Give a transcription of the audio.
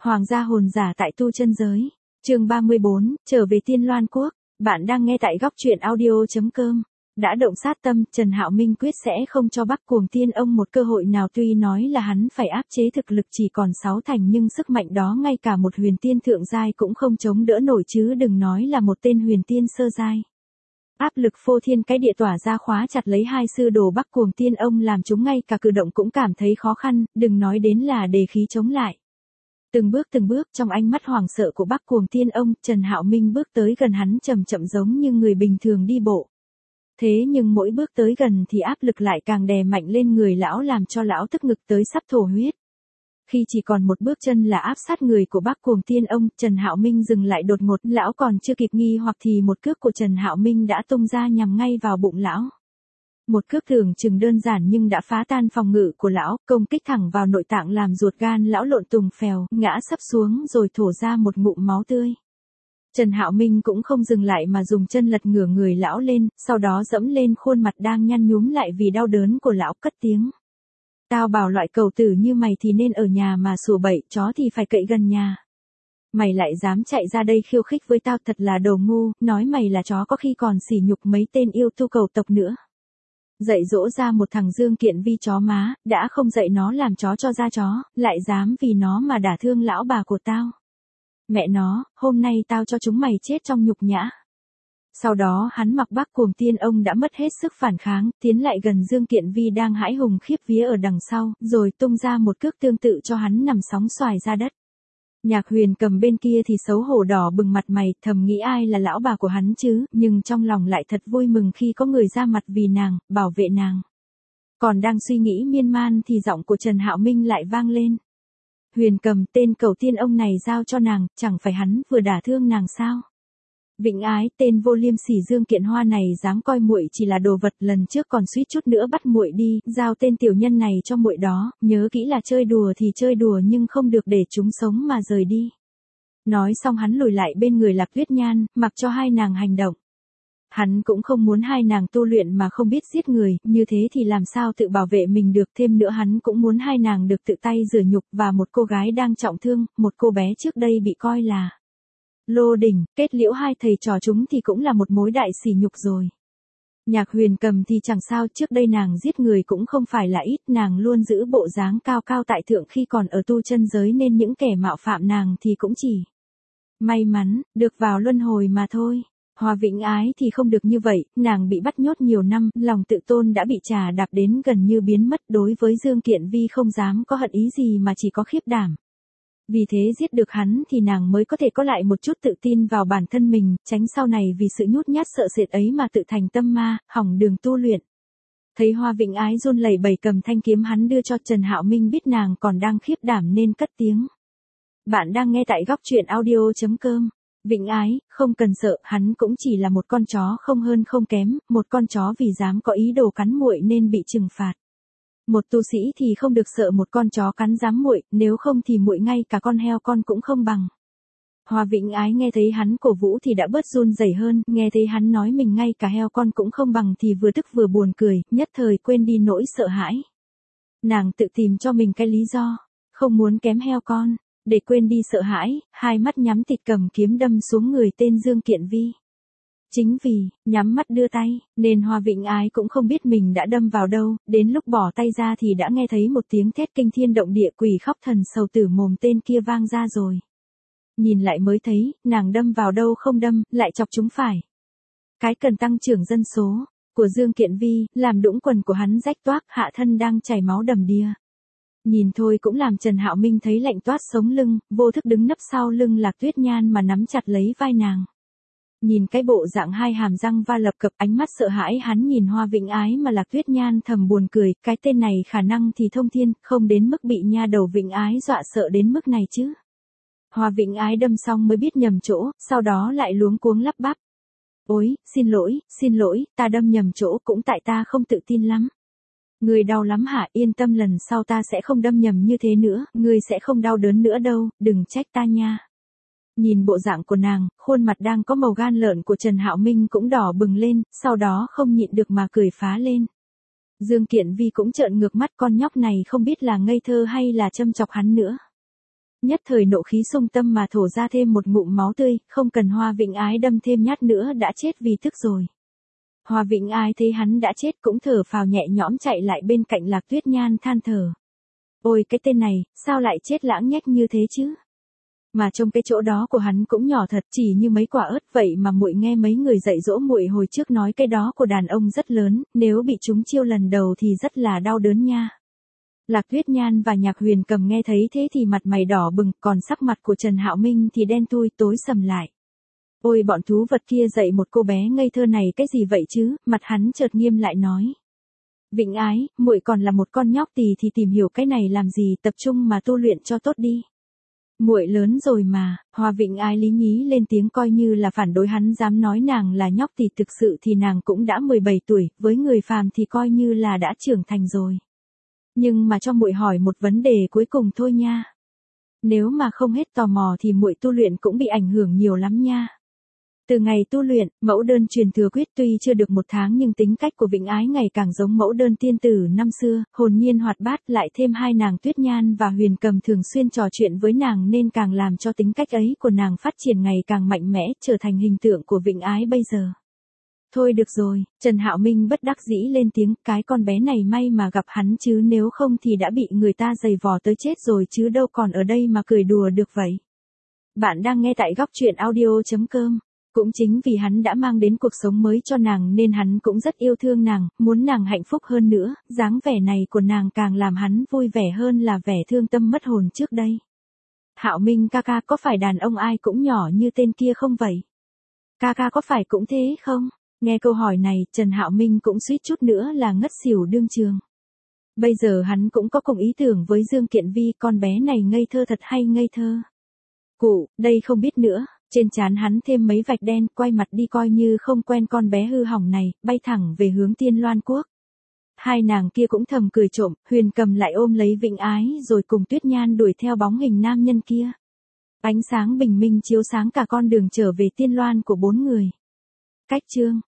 Hoàng gia hồn giả tại tu chân giới. Chương 34, trở về Tiên Loan Quốc. Bạn đang nghe tại góc truyện audio.com. Đã động sát tâm, Trần Hạo Minh quyết sẽ không cho Bắc Cuồng Tiên ông một cơ hội nào, tuy nói là hắn phải áp chế thực lực chỉ còn 6 thành nhưng sức mạnh đó ngay cả một huyền tiên thượng giai cũng không chống đỡ nổi chứ đừng nói là một tên huyền tiên sơ giai. Áp lực phô thiên cái địa tỏa ra khóa chặt lấy hai sư đồ Bắc Cuồng Tiên ông làm chúng ngay cả cử động cũng cảm thấy khó khăn, đừng nói đến là đề khí chống lại. Từng bước trong ánh mắt hoảng sợ của Bắc Cuồng Tiên ông, Trần Hạo Minh bước tới gần hắn chậm chậm giống như người bình thường đi bộ. Thế nhưng mỗi bước tới gần thì áp lực lại càng đè mạnh lên người lão làm cho lão tức ngực tới sắp thổ huyết. Khi chỉ còn một bước chân là áp sát người của Bắc Cuồng Tiên ông, Trần Hạo Minh dừng lại đột ngột, lão còn chưa kịp nghi hoặc thì một cước của Trần Hạo Minh đã tung ra nhằm ngay vào bụng lão. Một cước tưởng chừng đơn giản nhưng đã phá tan phòng ngự của lão, công kích thẳng vào nội tạng làm ruột gan lão lộn tùng phèo, ngã sấp xuống rồi thổ ra một ngụm máu tươi. Trần Hạo Minh cũng không dừng lại mà dùng chân lật ngửa người lão lên, sau đó dẫm lên khuôn mặt đang nhăn nhúm lại vì đau đớn của lão, cất tiếng. Tao bảo loại cầu tử như mày thì nên ở nhà mà sủa bậy, chó thì phải cậy gần nhà. Mày lại dám chạy ra đây khiêu khích với tao, thật là đồ ngu, nói mày là chó có khi còn sỉ nhục mấy tên yêu tu cầu tộc nữa. Dạy dỗ ra một thằng Dương Kiện Vi chó má, đã không dạy nó làm chó cho ra chó, lại dám vì nó mà đả thương lão bà của tao. Mẹ nó, hôm nay tao cho chúng mày chết trong nhục nhã. Sau đó hắn mặc Bắc Cuồng Tiên ông đã mất hết sức phản kháng, tiến lại gần Dương Kiện Vi đang hãi hùng khiếp vía ở đằng sau, rồi tung ra một cước tương tự cho hắn nằm sóng xoài ra đất. Nhạc Huyền cầm bên kia thì xấu hổ đỏ bừng mặt mày, thầm nghĩ ai là lão bà của hắn chứ, nhưng trong lòng lại thật vui mừng khi có người ra mặt vì nàng, bảo vệ nàng. Còn đang suy nghĩ miên man thì giọng của Trần Hạo Minh lại vang lên. Huyền cầm, tên cầu tiên ông này giao cho nàng, chẳng phải hắn vừa đả thương nàng sao? Vịnh ái, tên vô liêm sỉ Dương Kiện Hoa này dám coi muội chỉ là đồ vật, lần trước còn suýt chút nữa bắt muội đi, giao tên tiểu nhân này cho muội đó, nhớ kỹ là chơi đùa thì chơi đùa nhưng không được để chúng sống mà rời đi. Nói xong hắn lùi lại bên người Lạc Tuyết Nhan, mặc cho hai nàng hành động. Hắn cũng không muốn hai nàng tu luyện mà không biết giết người, như thế thì làm sao tự bảo vệ mình được, thêm nữa hắn cũng muốn hai nàng được tự tay rửa nhục và một cô gái đang trọng thương, một cô bé trước đây bị coi là lô đỉnh, kết liễu hai thầy trò chúng thì cũng là một mối đại sỉ nhục rồi. Nhạc Huyền cầm thì chẳng sao, trước đây nàng giết người cũng không phải là ít, nàng luôn giữ bộ dáng cao cao tại thượng khi còn ở tu chân giới nên những kẻ mạo phạm nàng thì cũng chỉ may mắn, được vào luân hồi mà thôi. Hoa Vĩnh Ái thì không được như vậy, nàng bị bắt nhốt nhiều năm, lòng tự tôn đã bị trà đạp đến gần như biến mất, đối với Dương Kiện Vi không dám có hận ý gì mà chỉ có khiếp đảm. Vì thế giết được hắn thì nàng mới có thể có lại một chút tự tin vào bản thân mình, tránh sau này vì sự nhút nhát sợ sệt ấy mà tự thành tâm ma, hỏng đường tu luyện. Thấy Hoa Vĩnh Ái run lẩy bẩy cầm thanh kiếm hắn đưa cho Trần Hạo Minh biết nàng còn đang khiếp đảm nên cất tiếng. Bạn đang nghe tại góc truyện audio.com. Vĩnh Ái, không cần sợ, hắn cũng chỉ là một con chó không hơn không kém, một con chó vì dám có ý đồ cắn muội nên bị trừng phạt. Một tu sĩ thì không được sợ một con chó cắn dám muội, nếu không thì muội ngay cả con heo con cũng không bằng. Hoa Vĩnh Ái nghe thấy hắn cổ vũ thì đã bớt run rẩy hơn, nghe thấy hắn nói mình ngay cả heo con cũng không bằng thì vừa tức vừa buồn cười, nhất thời quên đi nỗi sợ hãi. Nàng tự tìm cho mình cái lý do, không muốn kém heo con. Để quên đi sợ hãi, hai mắt nhắm tịt cầm kiếm đâm xuống người tên Dương Kiện Vi. Chính vì, nhắm mắt đưa tay, nên Hoa Vĩnh Ái cũng không biết mình đã đâm vào đâu, đến lúc bỏ tay ra thì đã nghe thấy một tiếng thét kinh thiên động địa, quỷ khóc thần sầu tử mồm tên kia vang ra rồi. Nhìn lại mới thấy, nàng đâm vào đâu không đâm, lại chọc chúng phải. Cái cần tăng trưởng dân số của Dương Kiện Vi, làm đũng quần của hắn rách toác, hạ thân đang chảy máu đầm đìa. Nhìn thôi cũng làm Trần Hạo Minh thấy lạnh toát sống lưng, vô thức đứng nấp sau lưng Lạc Tuyết Nhan mà nắm chặt lấy vai nàng. Nhìn cái bộ dạng hai hàm răng va lập cập, ánh mắt sợ hãi hắn nhìn Hoa Vĩnh Ái mà Lạc Tuyết Nhan thầm buồn cười, cái tên này khả năng thì thông thiên, không đến mức bị nha đầu Vĩnh Ái dọa sợ đến mức này chứ. Hoa Vĩnh Ái đâm xong mới biết nhầm chỗ, sau đó lại luống cuống lắp bắp. Ôi, xin lỗi, ta đâm nhầm chỗ, cũng tại ta không tự tin lắm. Người đau lắm hả? Yên tâm, lần sau ta sẽ không đâm nhầm như thế nữa, ngươi sẽ không đau đớn nữa đâu, đừng trách ta nha. Nhìn bộ dạng của nàng, khuôn mặt đang có màu gan lợn của Trần Hạo Minh cũng đỏ bừng lên, sau đó không nhịn được mà cười phá lên. Dương Kiện Vi cũng trợn ngược mắt, con nhóc này không biết là ngây thơ hay là châm chọc hắn nữa. Nhất thời nộ khí xung tâm mà thổ ra thêm một ngụm máu tươi, không cần Hoa Vĩnh Ái đâm thêm nhát nữa đã chết vì tức rồi. Hoa Vĩnh Ái thấy hắn đã chết cũng thở phào nhẹ nhõm chạy lại bên cạnh Lạc Tuyết Nhan than thở. Ôi cái tên này, sao lại chết lãng nhách như thế chứ? Mà trong cái chỗ đó của hắn cũng nhỏ thật, chỉ như mấy quả ớt vậy mà muội nghe mấy người dạy dỗ muội hồi trước nói cái đó của đàn ông rất lớn, nếu bị chúng chiêu lần đầu thì rất là đau đớn nha. Lạc Tuyết Nhan và Nhạc Huyền Cầm nghe thấy thế thì mặt mày đỏ bừng, còn sắc mặt của Trần Hạo Minh thì đen thui tối sầm lại. Ôi bọn thú vật kia dạy một cô bé ngây thơ này cái gì vậy chứ? Mặt hắn chợt nghiêm lại nói. Vĩnh Ái, muội còn là một con nhóc tỳ thì tìm hiểu cái này làm gì, tập trung mà tu luyện cho tốt đi. Muội lớn rồi mà. Hoa Vĩnh Ái lý nhí lên tiếng coi như là phản đối hắn dám nói nàng là nhóc thì thực sự thì nàng cũng đã 17 tuổi, với người phàm thì coi như là đã trưởng thành rồi. Nhưng mà cho muội hỏi một vấn đề cuối cùng thôi nha. Nếu mà không hết tò mò thì muội tu luyện cũng bị ảnh hưởng nhiều lắm nha. Từ ngày tu luyện, mẫu đơn truyền thừa quyết tuy chưa được 1 tháng nhưng tính cách của Vĩnh Ái ngày càng giống mẫu đơn tiên tử năm xưa, hồn nhiên hoạt bát, lại thêm hai nàng Tuyết Nhan và Huyền Cầm thường xuyên trò chuyện với nàng nên càng làm cho tính cách ấy của nàng phát triển ngày càng mạnh mẽ, trở thành hình tượng của Vĩnh Ái bây giờ. Thôi được rồi, Trần Hạo Minh bất đắc dĩ lên tiếng, cái con bé này may mà gặp hắn chứ nếu không thì đã bị người ta giày vò tới chết rồi chứ đâu còn ở đây mà cười đùa được vậy. Bạn đang nghe tại góc truyện audio.com. Cũng chính vì hắn đã mang đến cuộc sống mới cho nàng nên hắn cũng rất yêu thương nàng, muốn nàng hạnh phúc hơn nữa, dáng vẻ này của nàng càng làm hắn vui vẻ hơn là vẻ thương tâm mất hồn trước đây. Hạo Minh ca ca có phải đàn ông ai cũng nhỏ như tên kia không vậy? Ca ca có phải cũng thế không? Nghe câu hỏi này, Trần Hạo Minh cũng suýt chút nữa là ngất xỉu đương trường. Bây giờ hắn cũng có cùng ý tưởng với Dương Kiện Vi, con bé này ngây thơ thật hay ngây thơ. Cụ, đây không biết nữa. Trên trán hắn thêm mấy vạch đen, quay mặt đi coi như không quen con bé hư hỏng này, bay thẳng về hướng Tiên Loan Quốc. Hai nàng kia cũng thầm cười trộm, Huyền Cầm lại ôm lấy Vĩnh Ái rồi cùng Tuyết Nhan đuổi theo bóng hình nam nhân kia. Ánh sáng bình minh chiếu sáng cả con đường trở về Tiên Loan của 4 người. Cách chương